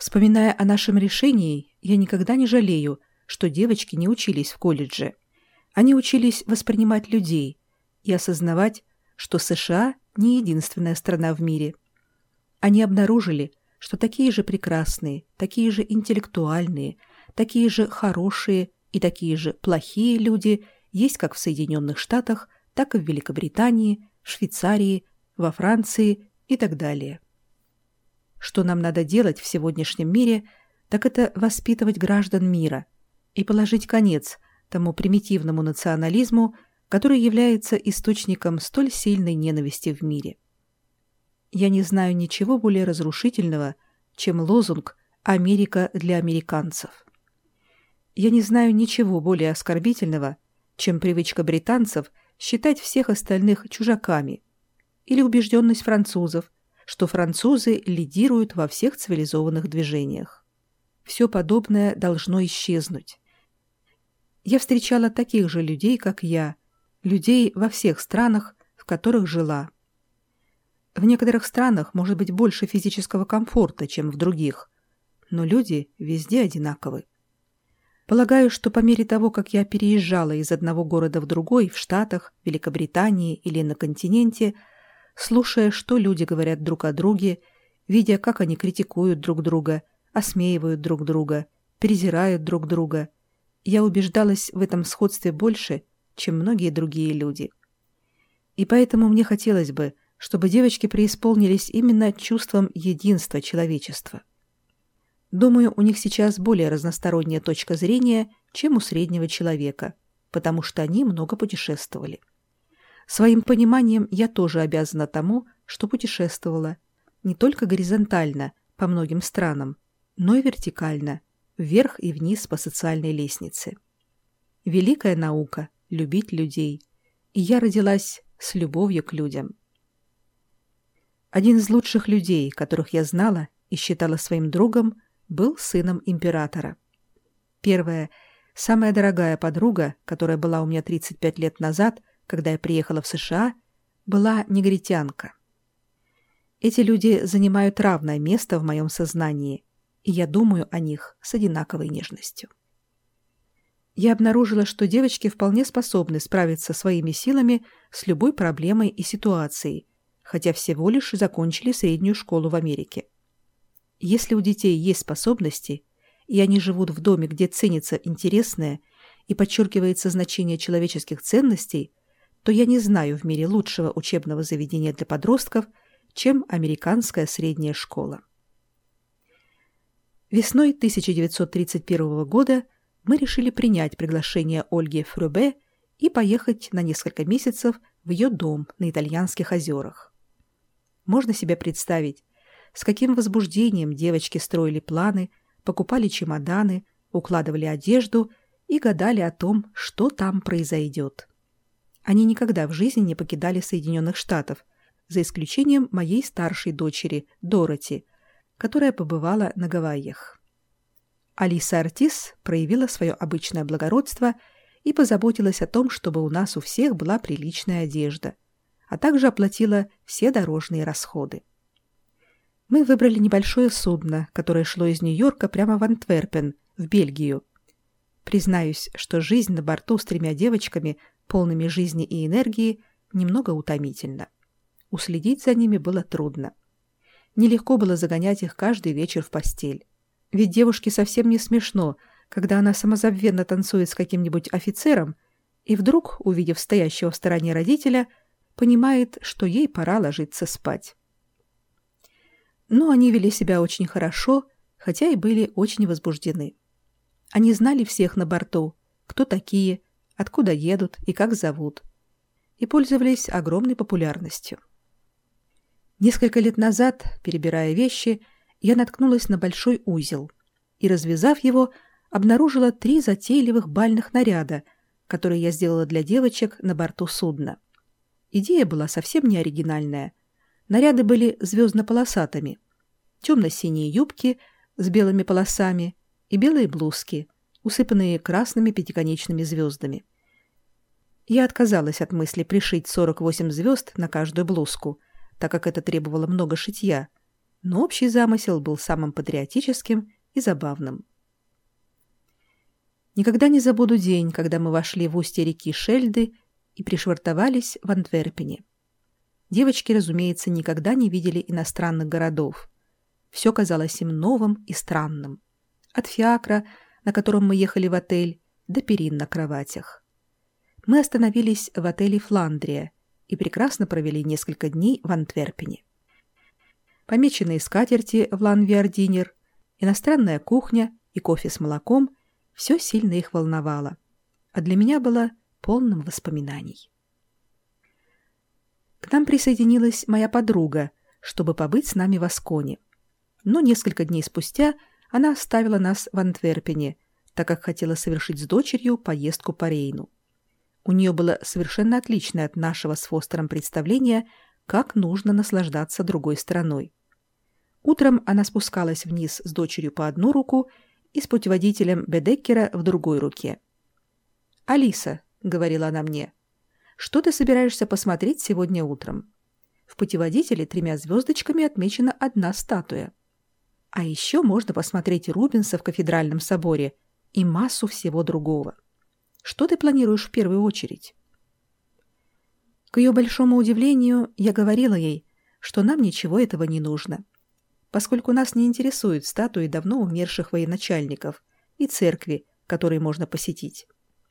Вспоминая о нашем решении, я никогда не жалею, что девочки не учились в колледже. Они учились воспринимать людей и осознавать, что США не единственная страна в мире. Они обнаружили, что такие же прекрасные, такие же интеллектуальные, такие же хорошие и такие же плохие люди есть как в Соединенных Штатах, так и в Великобритании, Швейцарии, во Франции и так далее. Что нам надо делать в сегодняшнем мире, так это воспитывать граждан мира и положить конец тому примитивному национализму, который является источником столь сильной ненависти в мире. Я не знаю ничего более разрушительного, чем лозунг «Америка для американцев». Я не знаю ничего более оскорбительного, чем привычка британцев считать всех остальных чужаками, или убежденность французов, что французы лидируют во всех цивилизованных движениях. Все подобное должно исчезнуть. Я встречала таких же людей, как я, людей во всех странах, в которых жила. В некоторых странах может быть больше физического комфорта, чем в других, но люди везде одинаковы. Полагаю, что по мере того, как я переезжала из одного города в другой, в Штатах, Великобритании или на континенте, слушая, что люди говорят друг о друге, видя, как они критикуют друг друга, осмеивают друг друга, презирают друг друга, я убеждалась в этом сходстве больше, чем многие другие люди. И поэтому мне хотелось бы, чтобы девочки преисполнились именно чувством единства человечества. Думаю, у них сейчас более разносторонняя точка зрения, чем у среднего человека, потому что они много путешествовали. Своим пониманием я тоже обязана тому, что путешествовала не только горизонтально по многим странам, но и вертикально, вверх и вниз по социальной лестнице. Великая наука — любить людей, и я родилась с любовью к людям. Один из лучших людей, которых я знала и считала своим другом, был сыном императора. Первая, самая дорогая подруга, которая была у меня 35 лет назад, когда я приехала в США, была негритянка. Эти люди занимают равное место в моем сознании, и я думаю о них с одинаковой нежностью. Я обнаружила, что девочки вполне способны справиться своими силами с любой проблемой и ситуацией, хотя всего лишь закончили среднюю школу в Америке. Если у детей есть способности, и они живут в доме, где ценится интересное и подчеркивается значение человеческих ценностей, то я не знаю в мире лучшего учебного заведения для подростков, чем американская средняя школа. Весной 1931 года мы решили принять приглашение Ольги Фрёбе и поехать на несколько месяцев в ее дом на Итальянских озерах. Можно себе представить, с каким возбуждением девочки строили планы, покупали чемоданы, укладывали одежду и гадали о том, что там произойдет. Они никогда в жизни не покидали Соединенных Штатов, за исключением моей старшей дочери, Дороти, которая побывала на Гавайях. Алиса Ортис проявила свое обычное благородство и позаботилась о том, чтобы у нас у всех была приличная одежда, а также оплатила все дорожные расходы. Мы выбрали небольшое судно, которое шло из Нью-Йорка прямо в Антверпен, в Бельгию. Признаюсь, что жизнь на борту с 3 девочками, полными жизни и энергии, немного утомительна. Уследить за ними было трудно. Нелегко было загонять их каждый вечер в постель. Ведь девушке совсем не смешно, когда она самозабвенно танцует с каким-нибудь офицером и вдруг, увидев стоящего в стороне родителя, понимает, что ей пора ложиться спать. Но они вели себя очень хорошо, хотя и были очень возбуждены. Они знали всех на борту, кто такие, откуда едут и как зовут, и пользовались огромной популярностью. Несколько лет назад, перебирая вещи, я наткнулась на большой узел и, развязав его, обнаружила 3 затейливых бальных наряда, которые я сделала для девочек на борту судна. Идея была совсем не оригинальная. Наряды были звездно-полосатыми. Темно-синие юбки с белыми полосами и белые блузки, усыпанные красными пятиконечными звездами. Я отказалась от мысли пришить 48 звезд на каждую блузку, так как это требовало много шитья, но общий замысел был самым патриотическим и забавным. Никогда не забуду день, когда мы вошли в устье реки Шельды и пришвартовались в Антверпене. Девочки, разумеется, никогда не видели иностранных городов. Все казалось им новым и странным. От фиакра, на котором мы ехали в отель, до перин на кроватях. Мы остановились в отеле «Фландрия» и прекрасно провели несколько дней в Антверпене. Помеченные скатерти в Ланвиардинер, иностранная кухня и кофе с молоком – все сильно их волновало, а для меня было полным воспоминаний. К нам присоединилась моя подруга, чтобы побыть с нами в Асконе. Но несколько дней спустя она оставила нас в Антверпене, так как хотела совершить с дочерью поездку по Рейну. У нее было совершенно отличное от нашего с Фостером представление, как нужно наслаждаться другой стороной. Утром она спускалась вниз с дочерью по одну руку и с путеводителем Бедеккера в другой руке. «Алиса», — говорила она мне, — «что ты собираешься посмотреть сегодня утром? В путеводителе 3 звездочками отмечена одна статуя. А еще можно посмотреть Рубенса в кафедральном соборе и массу всего другого. Что ты планируешь в первую очередь?» К ее большому удивлению, я говорила ей, что нам ничего этого не нужно, поскольку нас не интересуют статуи давно умерших военачальников и церкви, которые можно посетить.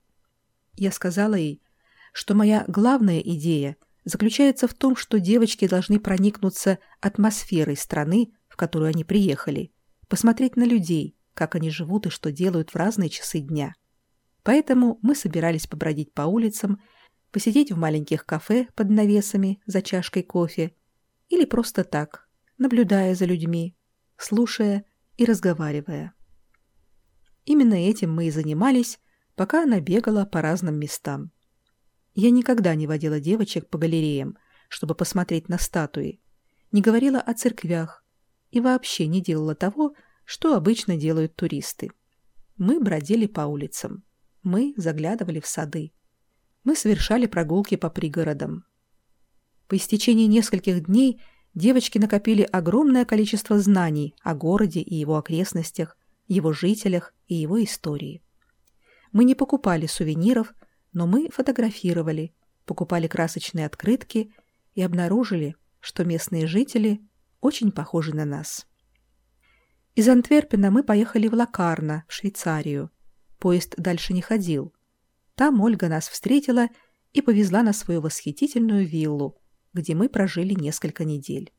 Я сказала ей, что моя главная идея заключается в том, что девочки должны проникнуться атмосферой страны, в которую они приехали, посмотреть на людей, как они живут и что делают в разные часы дня. Поэтому мы собирались побродить по улицам, посидеть в маленьких кафе под навесами за чашкой кофе или просто так, наблюдая за людьми, слушая и разговаривая. Именно этим мы и занимались, пока она бегала по разным местам. Я никогда не водила девочек по галереям, чтобы посмотреть на статуи, не говорила о церквях и вообще не делала того, что обычно делают туристы. Мы бродили по улицам, мы заглядывали в сады, мы совершали прогулки по пригородам. По истечении нескольких дней девочки накопили огромное количество знаний о городе и его окрестностях, его жителях и его истории. Мы не покупали сувениров, но мы фотографировали, покупали красочные открытки и обнаружили, что местные жители очень похожи на нас. Из Антверпена мы поехали в Локарно, в Швейцарию. Поезд дальше не ходил. Там Ольга нас встретила и повезла на свою восхитительную виллу, где мы прожили несколько недель.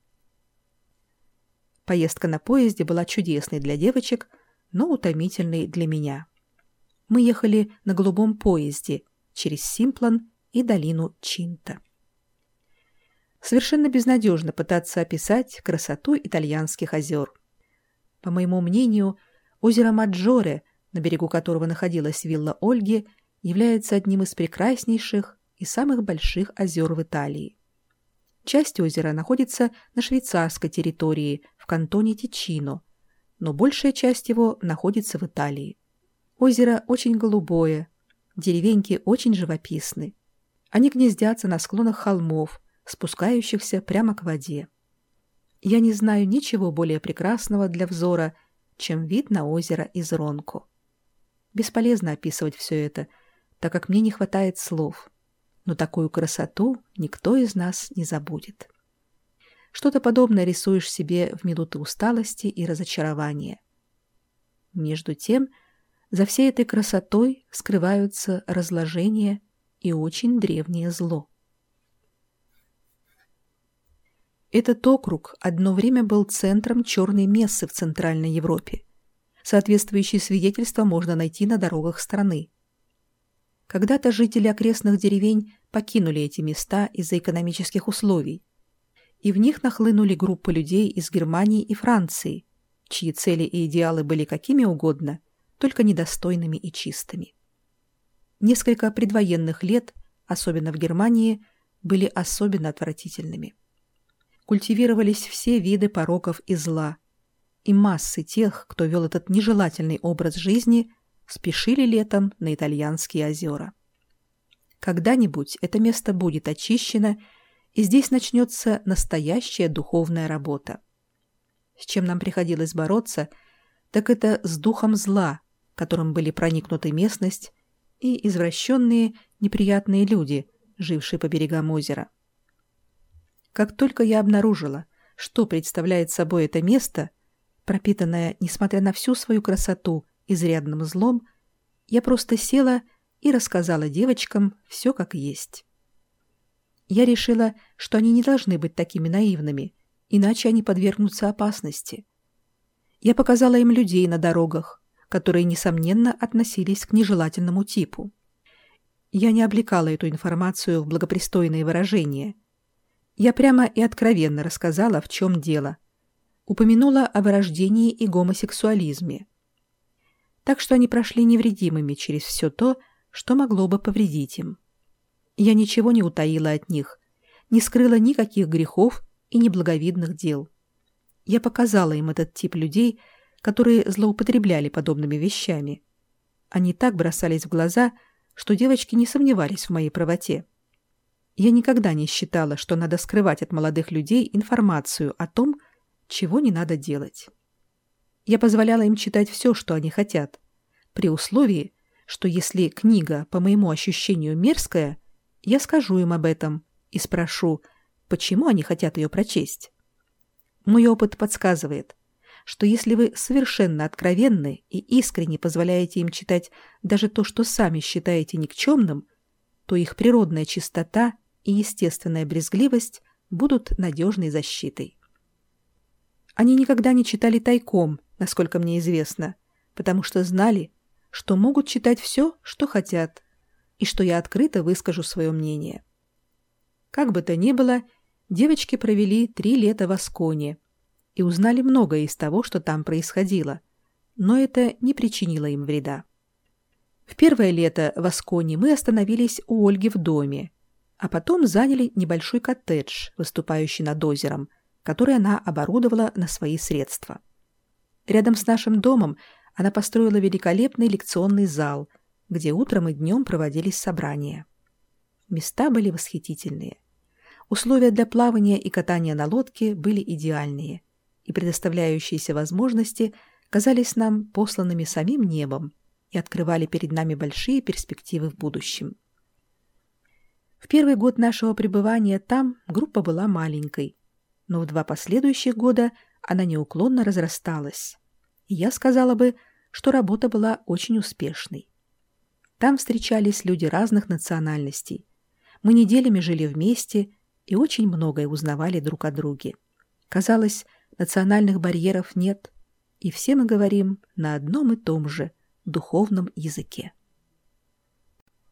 Поездка на поезде была чудесной для девочек, но утомительной для меня. Мы ехали на голубом поезде через Симплон и долину Чинта. Совершенно безнадежно пытаться описать красоту итальянских озер. По моему мнению, озеро Маджоре, на берегу которого находилась вилла Ольги, является одним из прекраснейших и самых больших озер в Италии. Часть озера находится на швейцарской территории, в кантоне Тичино, но большая часть его находится в Италии. Озеро очень голубое, деревеньки очень живописны. Они гнездятся на склонах холмов, спускающихся прямо к воде. Я не знаю ничего более прекрасного для взора, чем вид на озеро из Ронко. Бесполезно описывать все это, так как мне не хватает слов. Но такую красоту никто из нас не забудет. Что-то подобное рисуешь себе в минуты усталости и разочарования. Между тем, за всей этой красотой скрываются разложение и очень древнее зло. Этот округ одно время был центром черной мессы в Центральной Европе. Соответствующие свидетельства можно найти на дорогах страны. Когда-то жители окрестных деревень покинули эти места из-за экономических условий, и в них нахлынули группы людей из Германии и Франции, чьи цели и идеалы были какими угодно, только недостойными и чистыми. Несколько предвоенных лет, особенно в Германии, были особенно отвратительными. Культивировались все виды пороков и зла, и массы тех, кто вел этот нежелательный образ жизни, спешили летом на итальянские озера. Когда-нибудь это место будет очищено, и здесь начнется настоящая духовная работа. с чем нам приходилось бороться, так это с духом зла, которым были проникнуты местность и извращенные, неприятные люди, жившие по берегам озера. Как только я обнаружила, что представляет собой это место, пропитанное, несмотря на всю свою красоту, изрядным злом, я просто села и рассказала девочкам все как есть. Я решила, что они не должны быть такими наивными, иначе они подвергнутся опасности. Я показала им людей на дорогах, которые, несомненно, относились к нежелательному типу. Я не облекала эту информацию в благопристойные выражения. Я прямо и откровенно рассказала, в чем дело. Упомянула о вырождении и гомосексуализме. Так что они прошли невредимыми через все то, что могло бы повредить им. Я ничего не утаила от них, не скрыла никаких грехов и неблаговидных дел. Я показала им этот тип людей, которые злоупотребляли подобными вещами. Они так бросались в глаза, что девочки не сомневались в моей правоте. Я никогда не считала, что надо скрывать от молодых людей информацию о том, чего не надо делать. Я позволяла им читать все, что они хотят, при условии, что если книга, по моему ощущению, мерзкая, я скажу им об этом и спрошу, почему они хотят ее прочесть. Мой опыт подсказывает, что если вы совершенно откровенны и искренне позволяете им читать даже то, что сами считаете никчемным, то их природная чистота и естественная брезгливость будут надежной защитой. Они никогда не читали тайком, насколько мне известно, потому что знали, что могут читать все, что хотят, и что я открыто выскажу свое мнение. Как бы то ни было, девочки провели 3 лета в Асконе и узнали многое из того, что там происходило, но это не причинило им вреда. В первое лето в Асконе мы остановились у Ольги в доме, а потом заняли небольшой коттедж, выступающий над озером, который она оборудовала на свои средства. Рядом с нашим домом она построила великолепный лекционный зал, где утром и днем проводились собрания. Места были восхитительные. Условия для плавания и катания на лодке были идеальные, и предоставляющиеся возможности казались нам посланными самим небом и открывали перед нами большие перспективы в будущем. В первый год нашего пребывания там группа была маленькой, но в 2 последующих года она неуклонно разрасталась. И я сказала бы, что работа была очень успешной. Там встречались люди разных национальностей. Мы неделями жили вместе и очень многое узнавали друг о друге. Казалось, национальных барьеров нет, и все мы говорим на одном и том же духовном языке.